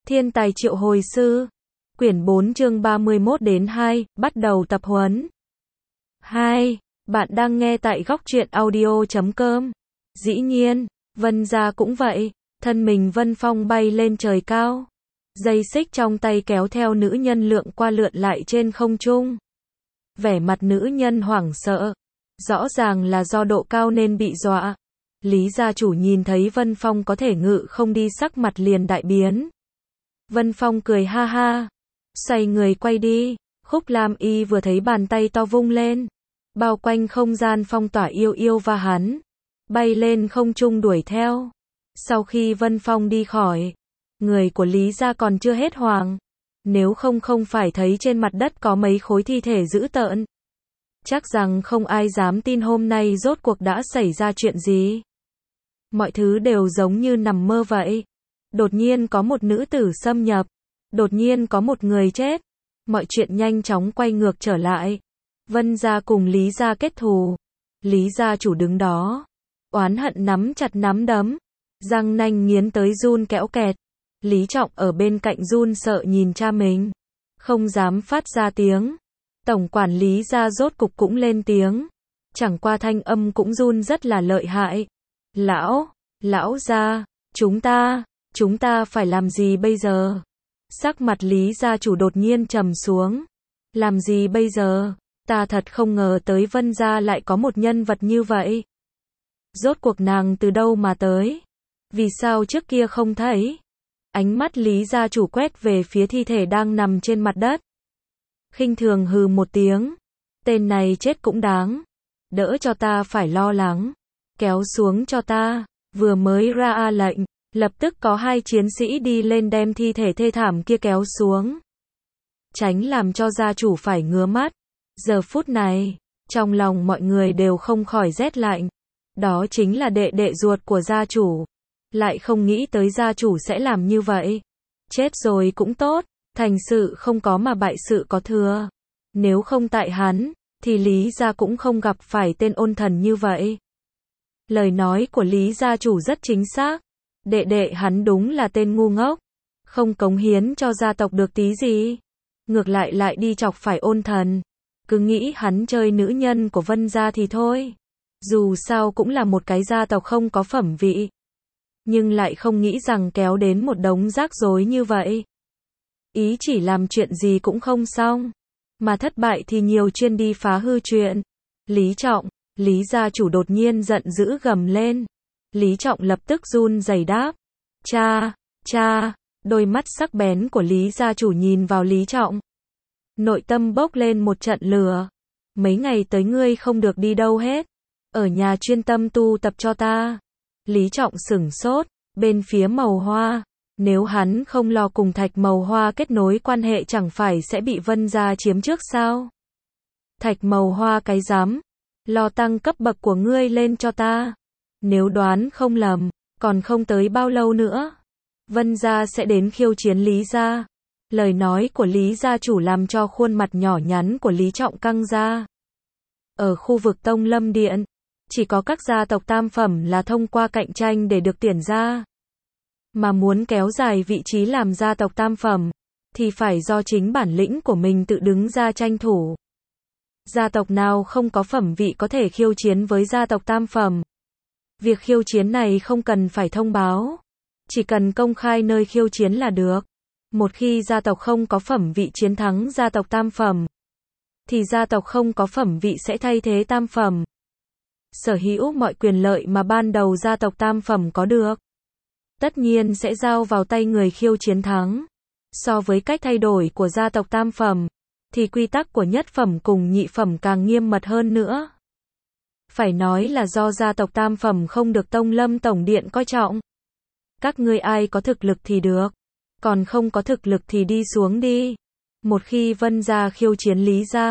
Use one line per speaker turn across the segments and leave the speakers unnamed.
Thiên tài triệu hồi sư. Quyển 4 chương 31 đến 2, bắt đầu tập huấn. 2. Bạn đang nghe tại góc truyện audio.com. Dĩ nhiên, Vân gia cũng vậy, thân mình Vân Phong bay lên trời cao. Dây xích trong tay kéo theo nữ nhân lượn qua lượn lại trên không trung. Vẻ mặt nữ nhân hoảng sợ, rõ ràng là do độ cao nên bị dọa. Lý gia chủ nhìn thấy Vân Phong có thể ngự không đi, sắc mặt liền đại biến. Vân Phong cười ha ha, xoay người quay đi. Khúc Lam Y vừa thấy bàn tay to vung lên, bao quanh không gian phong tỏa yêu yêu và hắn, bay lên không trung đuổi theo. Sau khi Vân Phong đi khỏi, người của Lý gia còn chưa hết hoảng, nếu không phải thấy trên mặt đất có mấy khối thi thể dữ tợn, chắc rằng không ai dám tin hôm nay rốt cuộc đã xảy ra chuyện gì. Mọi thứ đều giống như nằm mơ vậy. Đột nhiên có một nữ tử xâm nhập, đột nhiên có một người chết, mọi chuyện nhanh chóng quay ngược trở lại. Vân gia cùng Lý gia kết thù. Lý gia chủ đứng đó, oán hận nắm chặt nắm đấm, răng nanh nghiến tới run kẽo kẹt. Lý Trọng ở bên cạnh run sợ nhìn cha mình, không dám phát ra tiếng. Tổng quản Lý gia rốt cục cũng lên tiếng, chẳng qua thanh âm cũng run rất là lợi hại. Lão gia, chúng ta phải làm gì bây giờ? Sắc mặt Lý gia chủ đột nhiên trầm xuống. Làm gì bây giờ? Ta thật không ngờ tới Vân gia lại có một nhân vật như vậy. Rốt cuộc nàng từ đâu mà tới? Vì sao trước kia không thấy? Ánh mắt Lý gia chủ quét về phía thi thể đang nằm trên mặt đất. Khinh thường hừ một tiếng. Tên này chết cũng đáng. Đỡ cho ta phải lo lắng. Kéo xuống cho ta. Vừa mới ra lệnh, lập tức có hai chiến sĩ đi lên đem thi thể thê thảm kia kéo xuống. Tránh làm cho gia chủ phải ngứa mắt. Giờ phút này, trong lòng mọi người đều không khỏi rét lạnh. Đó chính là đệ đệ ruột của gia chủ. Lại không nghĩ tới gia chủ sẽ làm như vậy. Chết rồi cũng tốt, thành sự không có mà bại sự có thừa. Nếu không tại hắn, thì Lý gia cũng không gặp phải tên ôn thần như vậy. Lời nói của Lý gia chủ rất chính xác. Đệ đệ hắn đúng là tên ngu ngốc, không cống hiến cho gia tộc được tí gì, ngược lại đi chọc phải ôn thần. Cứ nghĩ hắn chơi nữ nhân của Vân gia thì thôi, dù sao cũng là một cái gia tộc không có phẩm vị, nhưng lại không nghĩ rằng kéo đến một đống rắc rối như vậy. Ý chỉ làm chuyện gì cũng không xong, mà thất bại thì nhiều chuyên đi phá hư chuyện. Lý Trọng, Lý gia chủ đột nhiên giận dữ gầm lên. Lý Trọng lập tức run rẩy đáp. Cha, đôi mắt sắc bén của Lý gia chủ nhìn vào Lý Trọng. Nội tâm bốc lên một trận lửa. Mấy ngày tới ngươi không được đi đâu hết. Ở nhà chuyên tâm tu tập cho ta. Lý Trọng sửng sốt, bên phía Màu Hoa. Nếu hắn không lo cùng Thạch Màu Hoa kết nối quan hệ chẳng phải sẽ bị Vân gia chiếm trước sao? Thạch Màu Hoa cái dám. Lo tăng cấp bậc của ngươi lên cho ta. Nếu đoán không lầm, còn không tới bao lâu nữa, Vân gia sẽ đến khiêu chiến Lý gia. Lời nói của Lý gia chủ làm cho khuôn mặt nhỏ nhắn của Lý Trọng căng ra. Ở khu vực Tông Lâm Điện, chỉ có các gia tộc tam phẩm là thông qua cạnh tranh để được tuyển ra. Mà muốn kéo dài vị trí làm gia tộc tam phẩm, thì phải do chính bản lĩnh của mình tự đứng ra tranh thủ. Gia tộc nào không có phẩm vị có thể khiêu chiến với gia tộc tam phẩm. Việc khiêu chiến này không cần phải thông báo, chỉ cần công khai nơi khiêu chiến là được. Một khi gia tộc không có phẩm vị chiến thắng gia tộc tam phẩm, thì gia tộc không có phẩm vị sẽ thay thế tam phẩm, sở hữu mọi quyền lợi mà ban đầu gia tộc tam phẩm có được, tất nhiên sẽ giao vào tay người khiêu chiến thắng. So với cách thay đổi của gia tộc tam phẩm, thì quy tắc của nhất phẩm cùng nhị phẩm càng nghiêm mật hơn nữa. Phải nói là do gia tộc tam phẩm không được Tông Lâm Tổng Điện coi trọng. Các ngươi ai có thực lực thì được, còn không có thực lực thì đi xuống đi. Một khi Vân gia khiêu chiến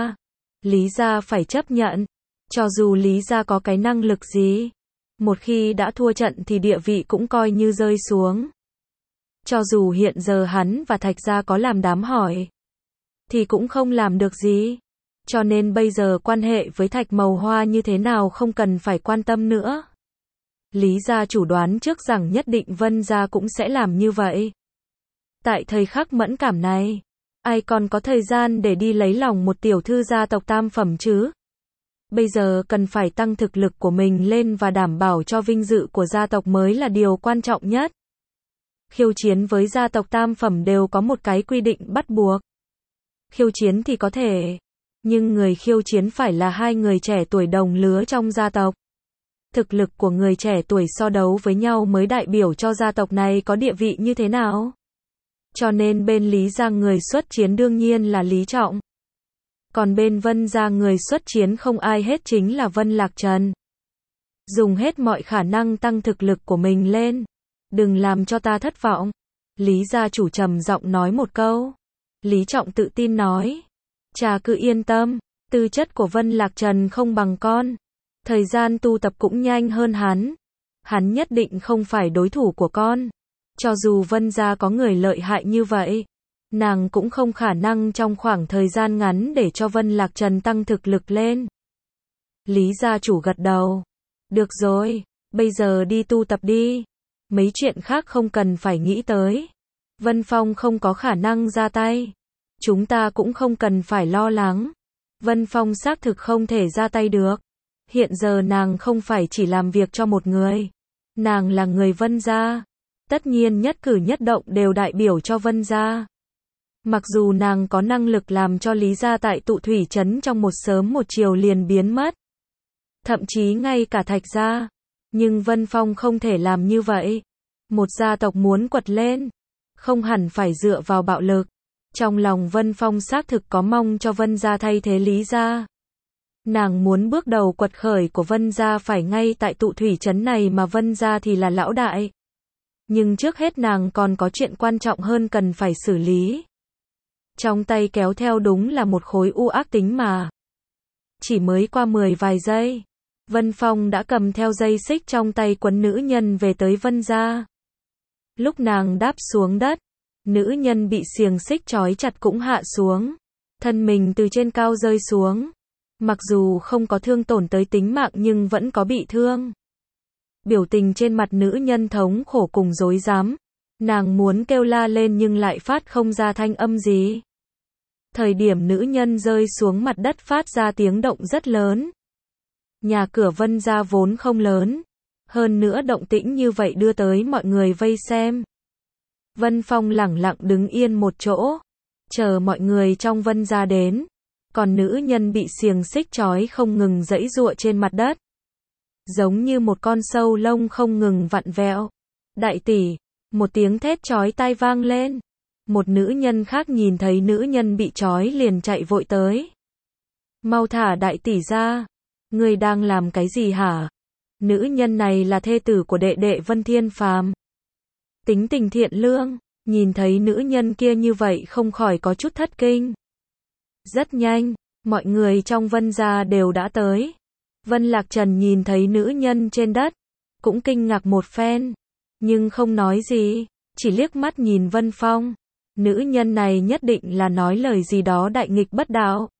Lý gia phải chấp nhận. Cho dù Lý gia có cái năng lực gì, một khi đã thua trận thì địa vị cũng coi như rơi xuống. Cho dù hiện giờ hắn và Thạch gia có làm đám hỏi, thì cũng không làm được gì. Cho nên bây giờ quan hệ với Thạch Màu Hoa như thế nào không cần phải quan tâm nữa. Lý gia chủ đoán trước rằng nhất định Vân gia cũng sẽ làm như vậy. Tại thời khắc mẫn cảm này, ai còn có thời gian để đi lấy lòng một tiểu thư gia tộc tam phẩm chứ? Bây giờ cần phải tăng thực lực của mình lên và đảm bảo cho vinh dự của gia tộc mới là điều quan trọng nhất. Khiêu chiến với gia tộc tam phẩm đều có một cái quy định bắt buộc. Khiêu chiến thì có thể, nhưng người khiêu chiến phải là hai người trẻ tuổi đồng lứa trong gia tộc. Thực lực của người trẻ tuổi so đấu với nhau mới đại biểu cho gia tộc này có địa vị như thế nào. Cho nên bên Lý gia người xuất chiến đương nhiên là Lý Trọng. Còn bên Vân gia người xuất chiến không ai hết chính là Vân Lạc Trần. Dùng hết mọi khả năng tăng thực lực của mình lên. Đừng làm cho ta thất vọng. Lý gia chủ trầm giọng nói một câu. Lý Trọng tự tin nói. Cha cứ yên tâm, tư chất của Vân Lạc Trần không bằng con. Thời gian tu tập cũng nhanh hơn hắn. Hắn nhất định không phải đối thủ của con. Cho dù Vân gia có người lợi hại như vậy, nàng cũng không khả năng trong khoảng thời gian ngắn để cho Vân Lạc Trần tăng thực lực lên. Lý gia chủ gật đầu. Được rồi, bây giờ đi tu tập đi. Mấy chuyện khác không cần phải nghĩ tới. Vân Phong không có khả năng ra tay. Chúng ta cũng không cần phải lo lắng. Vân Phong xác thực không thể ra tay được. Hiện giờ nàng không phải chỉ làm việc cho một người. Nàng là người Vân gia. Tất nhiên nhất cử nhất động đều đại biểu cho Vân gia. Mặc dù nàng có năng lực làm cho Lý gia tại Tụ Thủy Trấn trong một sớm một chiều liền biến mất. Thậm chí ngay cả Thạch gia. Nhưng Vân Phong không thể làm như vậy. Một gia tộc muốn quật lên, không hẳn phải dựa vào bạo lực. Trong lòng Vân Phong xác thực có mong cho Vân gia thay thế Lý gia. Nàng muốn bước đầu quật khởi của Vân gia phải ngay tại Tụ Thủy Trấn này mà Vân gia thì là lão đại. Nhưng trước hết nàng còn có chuyện quan trọng hơn cần phải xử lý. Trong tay kéo theo đúng là một khối u ác tính mà. Chỉ mới qua vài giây, Vân Phong đã cầm theo dây xích trong tay quấn nữ nhân về tới Vân gia. Lúc nàng đáp xuống đất, nữ nhân bị xiềng xích trói chặt cũng hạ xuống. Thân mình từ trên cao rơi xuống. Mặc dù không có thương tổn tới tính mạng nhưng vẫn có bị thương. Biểu tình trên mặt nữ nhân thống khổ cùng rối rắm. Nàng muốn kêu la lên nhưng lại phát không ra thanh âm gì. Thời điểm nữ nhân rơi xuống mặt đất phát ra tiếng động rất lớn. Nhà cửa Vân gia vốn không lớn. Hơn nữa động tĩnh như vậy đưa tới mọi người vây xem. Vân Phong lẳng lặng đứng yên một chỗ. Chờ mọi người trong Vân gia đến. Còn nữ nhân bị xiềng xích trói không ngừng giãy giụa trên mặt đất. Giống như một con sâu lông không ngừng vặn vẹo. Đại tỷ, một tiếng thét chói tai vang lên. Một nữ nhân khác nhìn thấy nữ nhân bị trói liền chạy vội tới. Mau thả đại tỷ ra. Ngươi đang làm cái gì hả? Nữ nhân này là thê tử của đệ đệ Vân Thiên Phàm. Tính tình thiện lương, nhìn thấy nữ nhân kia như vậy không khỏi có chút thất kinh. Rất nhanh, mọi người trong Vân gia đều đã tới. Vân Lạc Trần nhìn thấy nữ nhân trên đất, cũng kinh ngạc một phen, nhưng không nói gì, chỉ liếc mắt nhìn Vân Phong. Nữ nhân này nhất định là nói lời gì đó đại nghịch bất đạo.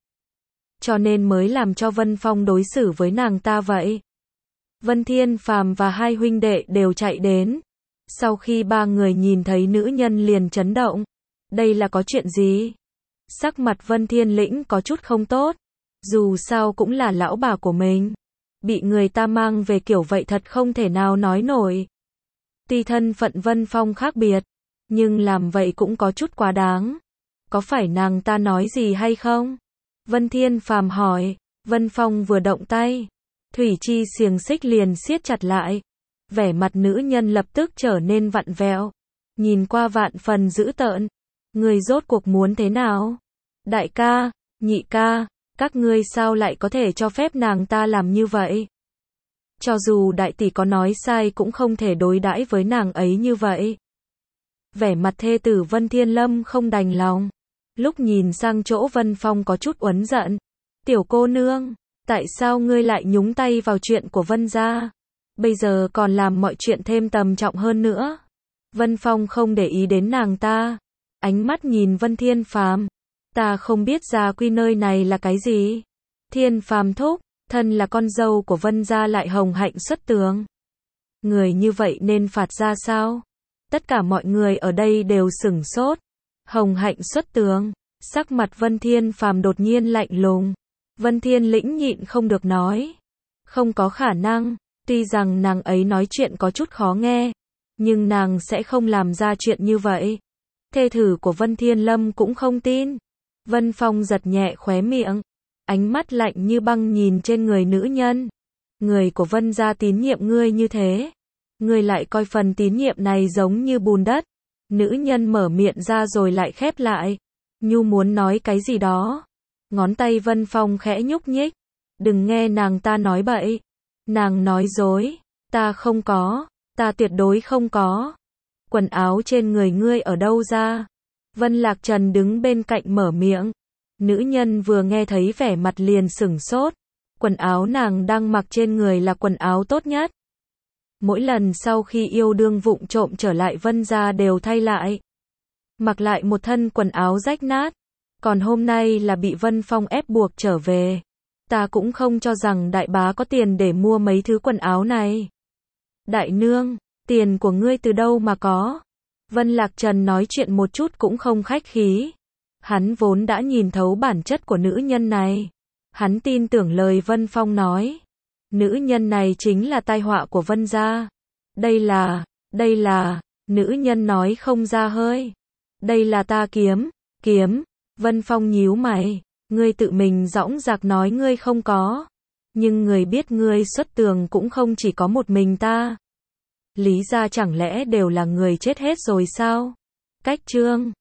Cho nên mới làm cho Vân Phong đối xử với nàng ta vậy. Vân Thiên Phàm và hai huynh đệ đều chạy đến. Sau khi ba người nhìn thấy nữ nhân liền chấn động. Đây là có chuyện gì? Sắc mặt Vân Thiên Lĩnh có chút không tốt. Dù sao cũng là lão bà của mình. Bị người ta mang về kiểu vậy thật không thể nào nói nổi. Tuy thân phận Vân Phong khác biệt, nhưng làm vậy cũng có chút quá đáng. Có phải nàng ta nói gì hay không? Vân Thiên Phàm hỏi. Vân Phong vừa động tay, thủy chi xiềng xích liền siết chặt lại. Vẻ mặt nữ nhân lập tức trở nên vặn vẹo. Nhìn qua vạn phần dữ tợn. Người rốt cuộc muốn thế nào? Đại ca, nhị ca, các ngươi sao lại có thể cho phép nàng ta làm như vậy? Cho dù đại tỷ có nói sai cũng không thể đối đãi với nàng ấy như vậy. Vẻ mặt thê tử Vân Thiên Lâm không đành lòng. Lúc nhìn sang chỗ Vân Phong có chút uất giận. Tiểu cô nương, tại sao ngươi lại nhúng tay vào chuyện của Vân gia? Bây giờ còn làm mọi chuyện thêm trầm trọng hơn nữa. Vân Phong không để ý đến nàng ta. Ánh mắt nhìn Vân Thiên Phàm. Ta không biết gia quy nơi này là cái gì. Thiên Phàm thúc, thân là con dâu của Vân gia lại hồng hạnh xuất tường. Người như vậy nên phạt ra sao? Tất cả mọi người ở đây đều sửng sốt. Hồng Hạnh xuất tường. Sắc mặt Vân Thiên Phàm đột nhiên lạnh lùng. Vân Thiên Lĩnh nhịn không được nói. Không có khả năng, tuy rằng nàng ấy nói chuyện có chút khó nghe, nhưng nàng sẽ không làm ra chuyện như vậy. Thê tử của Vân Thiên Lâm cũng không tin. Vân Phong giật nhẹ khóe miệng, ánh mắt lạnh như băng nhìn trên người nữ nhân. Người của Vân gia tín nhiệm ngươi như thế, ngươi lại coi phần tín nhiệm này giống như bùn đất. Nữ nhân mở miệng ra rồi lại khép lại. Nhu muốn nói cái gì đó. Ngón tay Vân Phong khẽ nhúc nhích. Đừng nghe nàng ta nói bậy. Nàng nói dối. Ta không có. Ta tuyệt đối không có. Quần áo trên người ngươi ở đâu ra? Vân Lạc Trần đứng bên cạnh mở miệng. Nữ nhân vừa nghe thấy vẻ mặt liền sửng sốt. Quần áo nàng đang mặc trên người là quần áo tốt nhất. Mỗi lần sau khi yêu đương vụng trộm trở lại Vân gia đều thay lại. Mặc lại một thân quần áo rách nát. Còn hôm nay là bị Vân Phong ép buộc trở về. Ta cũng không cho rằng đại bá có tiền để mua mấy thứ quần áo này. Đại nương, tiền của ngươi từ đâu mà có? Vân Lạc Trần nói chuyện một chút cũng không khách khí. Hắn vốn đã nhìn thấu bản chất của nữ nhân này. Hắn tin tưởng lời Vân Phong nói. Nữ nhân này chính là tai họa của Vân gia. Đây là, nữ nhân nói không ra hơi. Đây là ta kiếm. Vân Phong nhíu mày. Ngươi tự mình dõng dạc nói ngươi không có. Nhưng người biết ngươi xuất tường cũng không chỉ có một mình ta. Lý gia chẳng lẽ đều là người chết hết rồi sao? Cách chương